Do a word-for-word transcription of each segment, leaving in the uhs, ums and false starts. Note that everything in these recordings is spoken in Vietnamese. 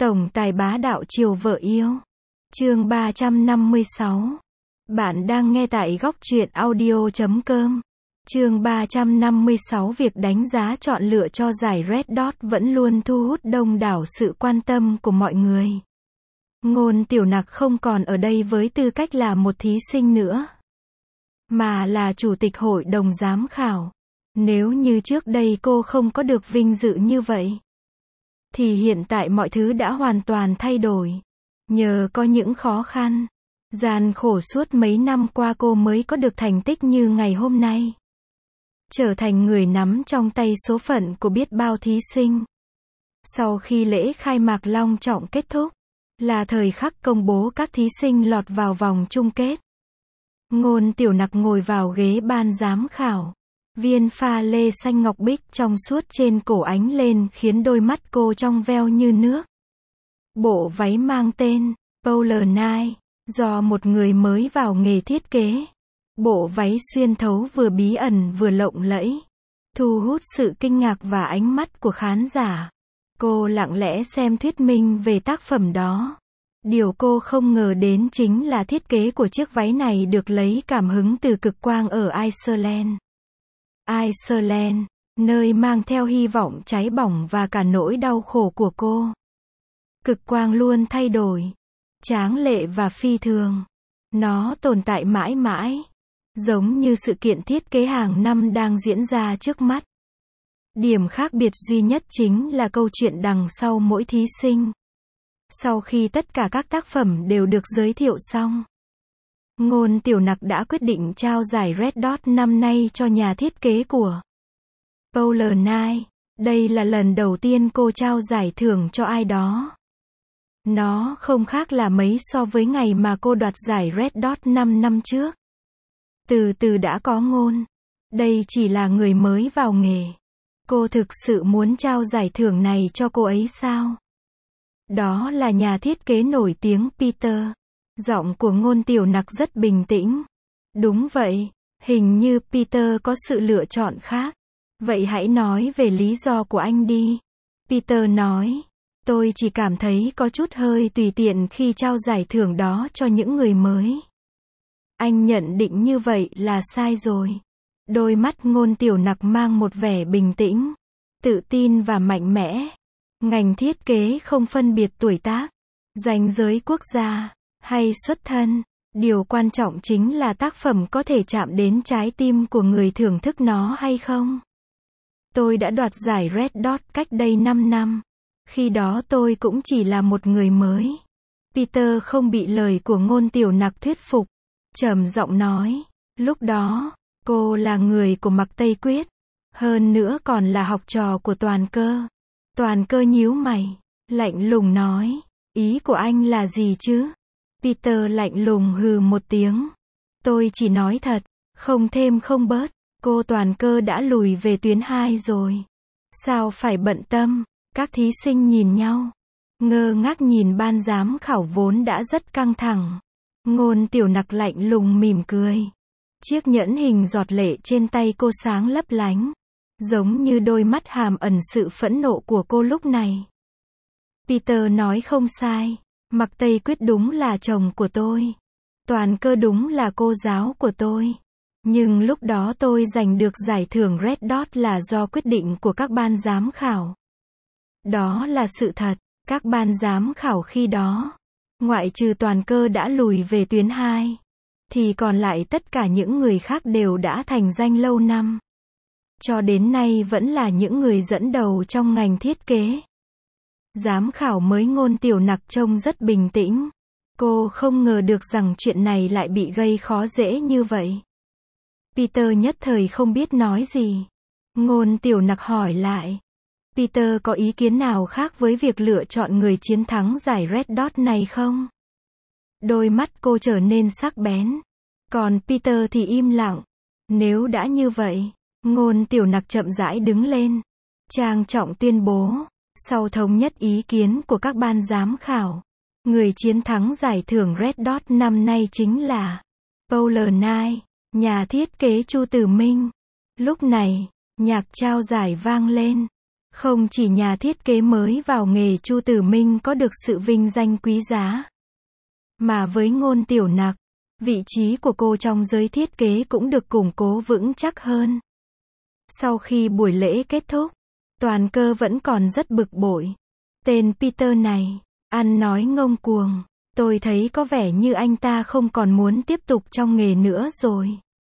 Tổng tài bá đạo chiều vợ yêu. Chương ba trăm năm mươi sáu. Bạn đang nghe tại góc truyện audio chấm com. Chương ba trăm năm mươi sáu. Việc đánh giá chọn lựa cho giải Red Dot vẫn luôn thu hút đông đảo sự quan tâm của mọi người. Ngôn Tiểu Nặc không còn ở đây với tư cách là một thí sinh nữa, mà là chủ tịch hội đồng giám khảo. Nếu như trước đây cô không có được vinh dự như vậy, thì hiện tại mọi thứ đã hoàn toàn thay đổi. Nhờ có những khó khăn, gian khổ suốt mấy năm qua cô mới có được thành tích như ngày hôm nay. Trở thành người nắm trong tay số phận của biết bao thí sinh. Sau khi lễ khai mạc long trọng kết thúc, là thời khắc công bố các thí sinh lọt vào vòng chung kết. Ngôn Tiểu Nặc ngồi vào ghế ban giám khảo. Viên pha lê xanh ngọc bích trong suốt trên cổ ánh lên khiến đôi mắt cô trong veo như nước. Bộ váy mang tên Polar Night, do một người mới vào nghề thiết kế. Bộ váy xuyên thấu vừa bí ẩn vừa lộng lẫy, thu hút sự kinh ngạc và ánh mắt của khán giả. Cô lặng lẽ xem thuyết minh về tác phẩm đó. Điều cô không ngờ đến chính là thiết kế của chiếc váy này được lấy cảm hứng từ cực quang ở Iceland. Iceland, nơi mang theo hy vọng cháy bỏng và cả nỗi đau khổ của cô. Cực quang luôn thay đổi, tráng lệ và phi thường. Nó tồn tại mãi mãi, giống như sự kiện thiết kế hàng năm đang diễn ra trước mắt. Điểm khác biệt duy nhất chính là câu chuyện đằng sau mỗi thí sinh. Sau khi tất cả các tác phẩm đều được giới thiệu xong, Ngôn Tiểu Nặc đã quyết định trao giải Red Dot năm nay cho nhà thiết kế của Polar Night. Đây là lần đầu tiên cô trao giải thưởng cho ai đó. Nó không khác là mấy so với ngày mà cô đoạt giải Red Dot năm năm trước. Từ từ đã có ngôn. Đây chỉ là người mới vào nghề. Cô thực sự muốn trao giải thưởng này cho cô ấy sao? Đó là nhà thiết kế nổi tiếng Peter. Giọng của Ngôn Tiểu Nặc rất bình tĩnh. Đúng vậy, hình như Peter có sự lựa chọn khác. Vậy hãy nói về lý do của anh đi. Peter nói, tôi chỉ cảm thấy có chút hơi tùy tiện khi trao giải thưởng đó cho những người mới. Anh nhận định như vậy là sai rồi. Đôi mắt Ngôn Tiểu Nặc mang một vẻ bình tĩnh, tự tin và mạnh mẽ. Ngành thiết kế không phân biệt tuổi tác, ranh giới quốc gia hay xuất thân. Điều quan trọng chính là tác phẩm có thể chạm đến trái tim của người thưởng thức nó hay không. Tôi đã đoạt giải Red Dot cách đây năm năm. Khi đó tôi cũng chỉ là một người mới. Peter không bị lời của Ngôn Tiểu Nặc thuyết phục. Trầm giọng nói, lúc đó, cô là người của Mạc Tây Quyết. Hơn nữa còn là học trò của Toàn Cơ. Toàn Cơ nhíu mày, lạnh lùng nói, ý của anh là gì chứ? Peter lạnh lùng hừ một tiếng. Tôi chỉ nói thật, không thêm không bớt. Cô Toàn Cơ đã lùi về tuyến hai rồi. Sao phải bận tâm? Các thí sinh nhìn nhau, ngơ ngác nhìn ban giám khảo vốn đã rất căng thẳng. Ngôn Tiểu Nặc lạnh lùng mỉm cười. Chiếc nhẫn hình giọt lệ trên tay cô sáng lấp lánh, giống như đôi mắt hàm ẩn sự phẫn nộ của cô lúc này. Peter nói không sai. Mạc Tây Quyết đúng là chồng của tôi. Toàn Cơ đúng là cô giáo của tôi. Nhưng lúc đó tôi giành được giải thưởng Red Dot là do quyết định của các ban giám khảo. Đó là sự thật. Các ban giám khảo khi đó, ngoại trừ Toàn Cơ đã lùi về tuyến hai, thì còn lại tất cả những người khác đều đã thành danh lâu năm. Cho đến nay vẫn là những người dẫn đầu trong ngành thiết kế. Giám khảo mới Ngôn Tiểu Nặc trông rất bình tĩnh. Cô không ngờ được rằng chuyện này lại bị gây khó dễ như vậy. Peter nhất thời không biết nói gì. Ngôn Tiểu Nặc hỏi lại. Peter có ý kiến nào khác với việc lựa chọn người chiến thắng giải Red Dot này không? Đôi mắt cô trở nên sắc bén. Còn Peter thì im lặng. Nếu đã như vậy, Ngôn Tiểu Nặc chậm rãi đứng lên, trang trọng tuyên bố, sau thống nhất ý kiến của các ban giám khảo, người chiến thắng giải thưởng Red Dot năm nay chính là Polar Night, nhà thiết kế Chu Tử Minh. Lúc này, nhạc trao giải vang lên. Không chỉ nhà thiết kế mới vào nghề Chu Tử Minh có được sự vinh danh quý giá, mà với Ngôn Tiểu Nặc, vị trí của cô trong giới thiết kế cũng được củng cố vững chắc hơn. Sau khi buổi lễ kết thúc, Toàn Cơ vẫn còn rất bực bội. Tên Peter này, ăn nói ngông cuồng. Tôi thấy có vẻ như anh ta không còn muốn tiếp tục trong nghề nữa rồi.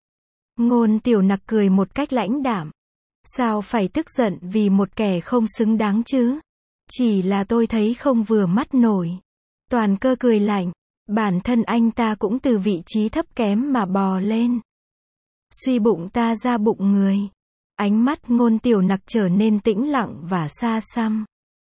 Ngôn Tiểu Nặc cười một cách lãnh đạm. Sao phải tức giận vì một kẻ không xứng đáng chứ? Chỉ là tôi thấy không vừa mắt nổi. Toàn Cơ cười lạnh. Bản thân anh ta cũng từ vị trí thấp kém mà bò lên. Suy bụng ta ra bụng người. Ánh mắt Ngôn Tiểu Nặc trở nên tĩnh lặng và xa xăm.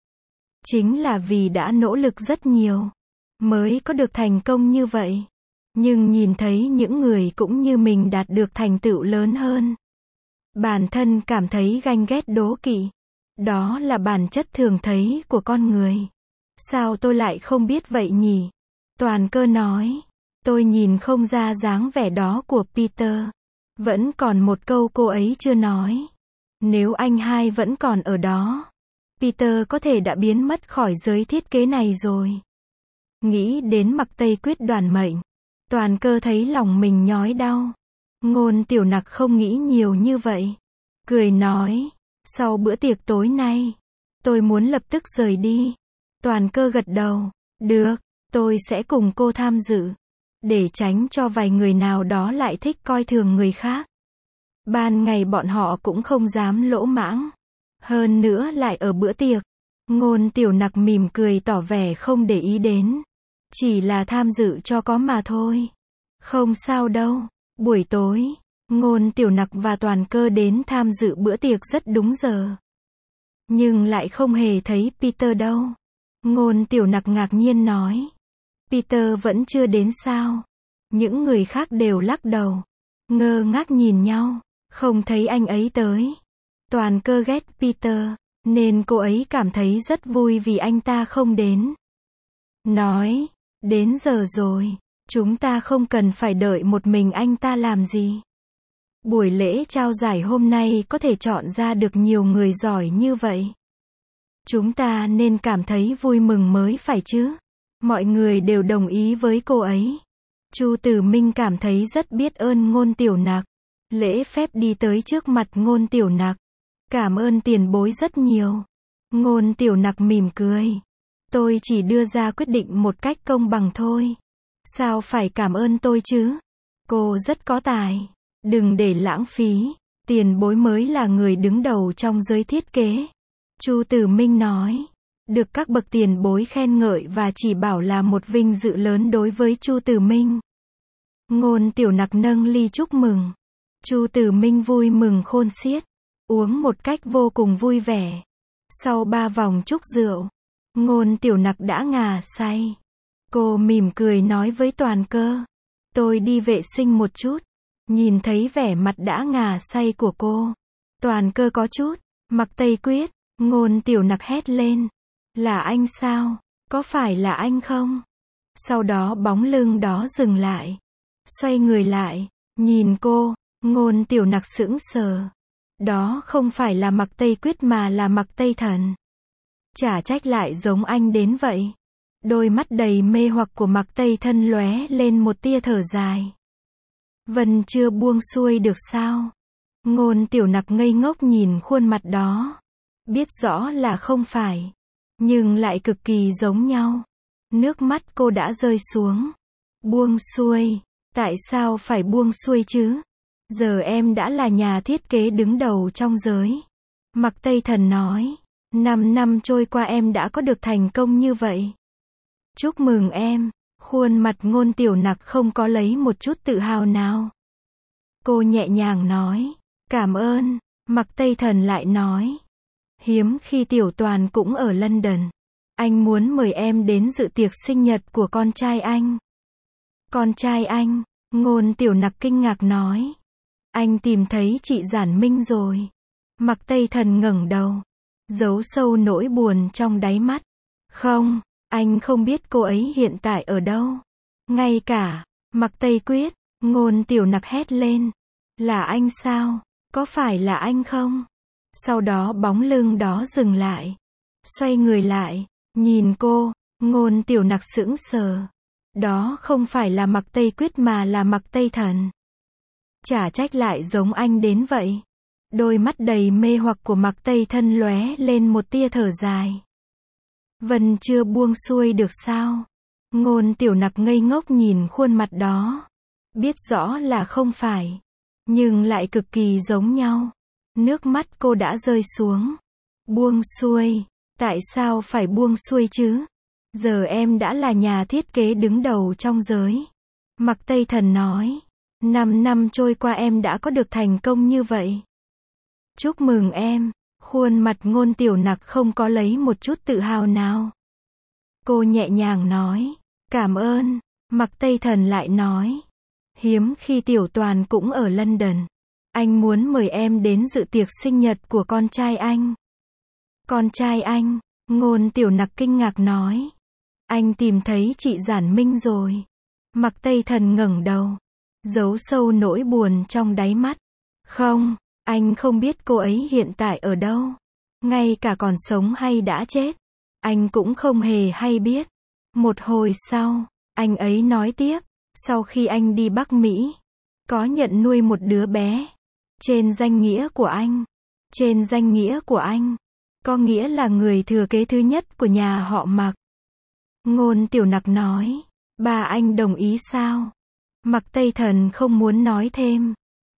Chính là vì đã nỗ lực rất nhiều, mới có được thành công như vậy. Nhưng nhìn thấy những người cũng như mình đạt được thành tựu lớn hơn, bản thân cảm thấy ganh ghét đố kỵ. Đó là bản chất thường thấy của con người. Sao tôi lại không biết vậy nhỉ? Toàn Cơ nói. Tôi nhìn không ra dáng vẻ đó của Peter. Vẫn còn một câu cô ấy chưa nói. Nếu anh hai vẫn còn ở đó, Peter có thể đã biến mất khỏi giới thiết kế này rồi. Nghĩ đến Mặc Tây Quyết đoạt mệnh, Toàn Cơ thấy lòng mình nhói đau. Ngôn Tiểu Nặc không nghĩ nhiều như vậy. Cười nói, sau bữa tiệc tối nay, tôi muốn lập tức rời đi. Toàn Cơ gật đầu, được, tôi sẽ cùng cô tham dự. Để tránh cho vài người nào đó lại thích coi thường người khác. Ban ngày bọn họ cũng không dám lỗ mãng. Hơn nữa lại ở bữa tiệc. Ngôn Tiểu Nặc mỉm cười tỏ vẻ không để ý đến. Chỉ là tham dự cho có mà thôi. Không sao đâu. Buổi tối, Ngôn Tiểu Nặc và Toàn Cơ đến tham dự bữa tiệc rất đúng giờ. Nhưng lại không hề thấy Peter đâu. Ngôn Tiểu Nặc ngạc nhiên nói. Peter vẫn chưa đến sao? Những người khác đều lắc đầu. Ngơ ngác nhìn nhau. Không thấy anh ấy tới. Toàn Cơ ghét Peter, nên cô ấy cảm thấy rất vui vì anh ta không đến. Nói, đến giờ rồi, chúng ta không cần phải đợi một mình anh ta làm gì. Buổi lễ trao giải hôm nay có thể chọn ra được nhiều người giỏi như vậy. Chúng ta nên cảm thấy vui mừng mới phải chứ. Mọi người đều đồng ý với cô ấy. Chu Tử Minh cảm thấy rất biết ơn Ngôn Tiểu Nặc. Lễ phép đi tới trước mặt Ngôn Tiểu Nặc. Cảm ơn tiền bối rất nhiều. Ngôn Tiểu Nặc mỉm cười. Tôi chỉ đưa ra quyết định một cách công bằng thôi. Sao phải cảm ơn tôi chứ? Cô rất có tài. Đừng để lãng phí. Tiền bối mới là người đứng đầu trong giới thiết kế. Chu Tử Minh nói. Được các bậc tiền bối khen ngợi và chỉ bảo là một vinh dự lớn đối với Chu Tử Minh. Ngôn Tiểu Nặc nâng ly chúc mừng. Chu Tử Minh vui mừng khôn xiết. Uống một cách vô cùng vui vẻ. Sau ba vòng chúc rượu, Ngôn Tiểu Nặc đã ngà say. Cô mỉm cười nói với Toàn Cơ. Tôi đi vệ sinh một chút. Nhìn thấy vẻ mặt đã ngà say của cô, Toàn Cơ có chút. Mặc Tây Quyết. Ngôn Tiểu Nặc hét lên. Là anh sao? Có phải là anh không? Sau đó bóng lưng đó dừng lại. Xoay người lại. Nhìn cô. Ngôn Tiểu Nặc sững sờ. Đó không phải là Mặc Tây Quyết mà là Mặc Tây Thần. Chả trách lại giống anh đến vậy. Đôi mắt đầy mê hoặc của Mặc Tây Thân lóe lên một tia thở dài. Vân chưa buông xuôi được sao? Ngôn Tiểu Nặc ngây ngốc nhìn khuôn mặt đó. Biết rõ là không phải, nhưng lại cực kỳ giống nhau. Nước mắt cô đã rơi xuống. Buông xuôi? Tại sao phải buông xuôi chứ? Giờ em đã là nhà thiết kế đứng đầu trong giới. Mặc Tây Thần nói. Năm năm trôi qua em đã có được thành công như vậy. Chúc mừng em. Khuôn mặt Ngôn Tiểu Nặc không có lấy một chút tự hào nào. Cô nhẹ nhàng nói. Cảm ơn. Mặc Tây Thần lại nói. Hiếm khi Tiểu Toàn cũng ở London. Anh muốn mời em đến dự tiệc sinh nhật của con trai anh. Con trai anh? Ngôn Tiểu Nặc kinh ngạc nói. Anh tìm thấy chị Giản Minh rồi. Mặc Tây Thần ngẩng đầu, giấu sâu nỗi buồn trong đáy mắt. Không, anh không biết cô ấy hiện tại ở đâu. Ngay cả, Mặc Tây Quyết, Ngôn Tiểu Nặc hét lên. Là anh sao? Có phải là anh không? Sau đó bóng lưng đó dừng lại. Xoay người lại, nhìn cô, Ngôn Tiểu Nặc sững sờ. Đó không phải là Mạc Tây Quyết mà là Mạc Tây Thần. Chả trách lại giống anh đến vậy. Đôi mắt đầy mê hoặc của Mạc Tây Thân lóe lên một tia thở dài. Vân chưa buông xuôi được sao? Ngôn Tiểu Nặc ngây ngốc nhìn khuôn mặt đó. Biết rõ là không phải, nhưng lại cực kỳ giống nhau. Nước mắt cô đã rơi xuống. Buông xuôi? Tại sao phải buông xuôi chứ? Giờ em đã là nhà thiết kế đứng đầu trong giới. Mạc Tây Thần nói. Năm năm trôi qua em đã có được thành công như vậy. Chúc mừng em. Khuôn mặt Ngôn Tiểu Nặc không có lấy một chút tự hào nào. Cô nhẹ nhàng nói. Cảm ơn. Mạc Tây Thần lại nói. Hiếm khi Tiểu Toàn cũng ở London. Anh muốn mời em đến dự tiệc sinh nhật của con trai anh. Con trai anh? Ngôn Tiểu Nặc kinh ngạc nói. Anh tìm thấy chị Giản Minh rồi. Mạc Tây Thần ngẩng đầu, giấu sâu nỗi buồn trong đáy mắt. Không, anh không biết cô ấy hiện tại ở đâu. Ngay cả còn sống hay đã chết, anh cũng không hề hay biết. Một hồi sau, anh ấy nói tiếp, sau khi anh đi Bắc Mỹ, có nhận nuôi một đứa bé. Trên danh nghĩa của anh. Trên danh nghĩa của anh. Có nghĩa là người thừa kế thứ nhất của nhà họ Mạc. Ngôn Tiểu Nặc nói. Ba anh đồng ý sao? Mạc Tây Thần không muốn nói thêm.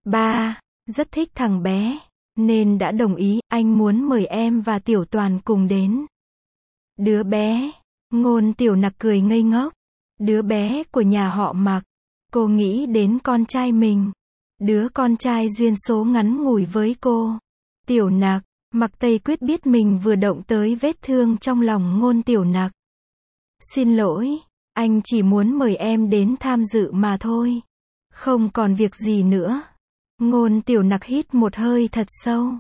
Ba, rất thích thằng bé, nên đã đồng ý, anh muốn mời em và Tiểu Toàn cùng đến. Đứa bé? Ngôn Tiểu Nặc cười ngây ngốc. Đứa bé của nhà họ Mạc. Cô nghĩ đến con trai mình. Đứa con trai duyên số ngắn ngủi với cô. Tiểu Nặc, Mạc Tây Quyết biết mình vừa động tới vết thương trong lòng Ngôn Tiểu Nặc. Xin lỗi, anh chỉ muốn mời em đến tham dự mà thôi. Không còn việc gì nữa. Ngôn Tiểu Nặc hít một hơi thật sâu.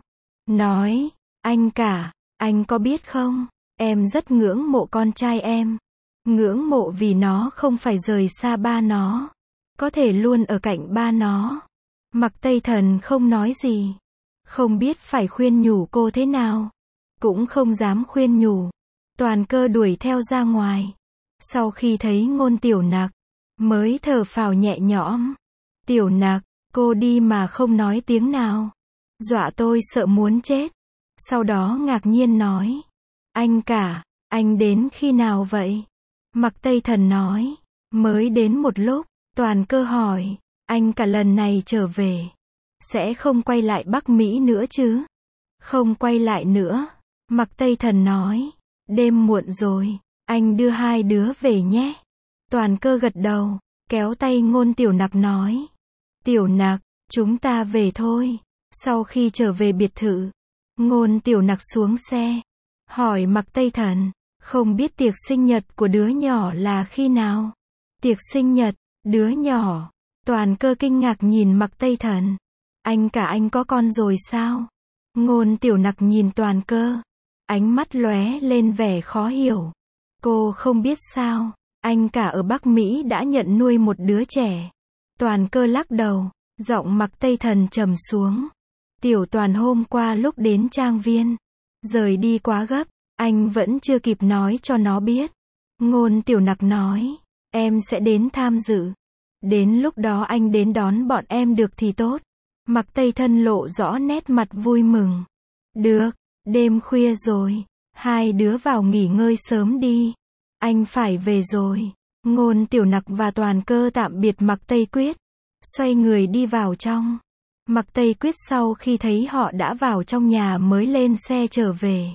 Nói, anh cả, anh có biết không, em rất ngưỡng mộ con trai em. Ngưỡng mộ vì nó không phải rời xa ba nó. Có thể luôn ở cạnh ba nó. Mạc Tây Thần không nói gì. Không biết phải khuyên nhủ cô thế nào. Cũng không dám khuyên nhủ. Toàn Cơ đuổi theo ra ngoài. Sau khi thấy Ngôn Tiểu Nặc, mới thở phào nhẹ nhõm. Tiểu Nặc, cô đi mà không nói tiếng nào. Dọa tôi sợ muốn chết. Sau đó ngạc nhiên nói. Anh cả, anh đến khi nào vậy? Mạc Tây Thần nói. Mới đến một lúc. Toàn Cơ hỏi. Anh cả lần này trở về, sẽ không quay lại Bắc Mỹ nữa chứ? Không quay lại nữa. Mạc Tây Thần nói. Đêm muộn rồi, anh đưa hai đứa về nhé. Toàn Cơ gật đầu, kéo tay Ngôn Tiểu Nặc nói. Tiểu Nặc, chúng ta về thôi. Sau khi trở về biệt thự, Ngôn Tiểu Nặc xuống xe, hỏi Mạc Tây Thần, không biết tiệc sinh nhật của đứa nhỏ là khi nào? Tiệc sinh nhật, đứa nhỏ. Toàn Cơ kinh ngạc nhìn Mạc Tây Thần. Anh cả anh có con rồi sao? Ngôn Tiểu Nặc nhìn Toàn Cơ, ánh mắt lóe lên vẻ khó hiểu. Cô không biết sao, anh cả ở Bắc Mỹ đã nhận nuôi một đứa trẻ. Toàn Cơ lắc đầu, giọng Mạc Tây Thần trầm xuống. Tiểu Toàn hôm qua lúc đến trang viên, rời đi quá gấp, anh vẫn chưa kịp nói cho nó biết. Ngôn Tiểu Nặc nói, em sẽ đến tham dự. Đến lúc đó anh đến đón bọn em được thì tốt. Mạc Tây Thân lộ rõ nét mặt vui mừng. Được, đêm khuya rồi, hai đứa vào nghỉ ngơi sớm đi. Anh phải về rồi. Ngôn Tiểu Nặc và Toàn Cơ tạm biệt Mạc Tây Quyết, xoay người đi vào trong. Mạc Tây Quyết sau khi thấy họ đã vào trong nhà mới lên xe trở về.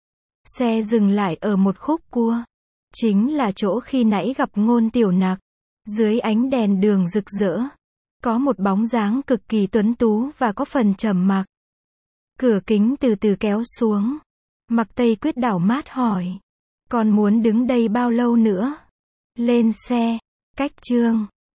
Xe dừng lại ở một khúc cua, chính là chỗ khi nãy gặp Ngôn Tiểu Nặc. Dưới ánh đèn đường rực rỡ, có một bóng dáng cực kỳ tuấn tú và có phần trầm mặc. Cửa kính từ từ kéo xuống. Mạc Tây Quyết đảo mắt hỏi. Còn muốn đứng đây bao lâu nữa? Lên xe. Cách chương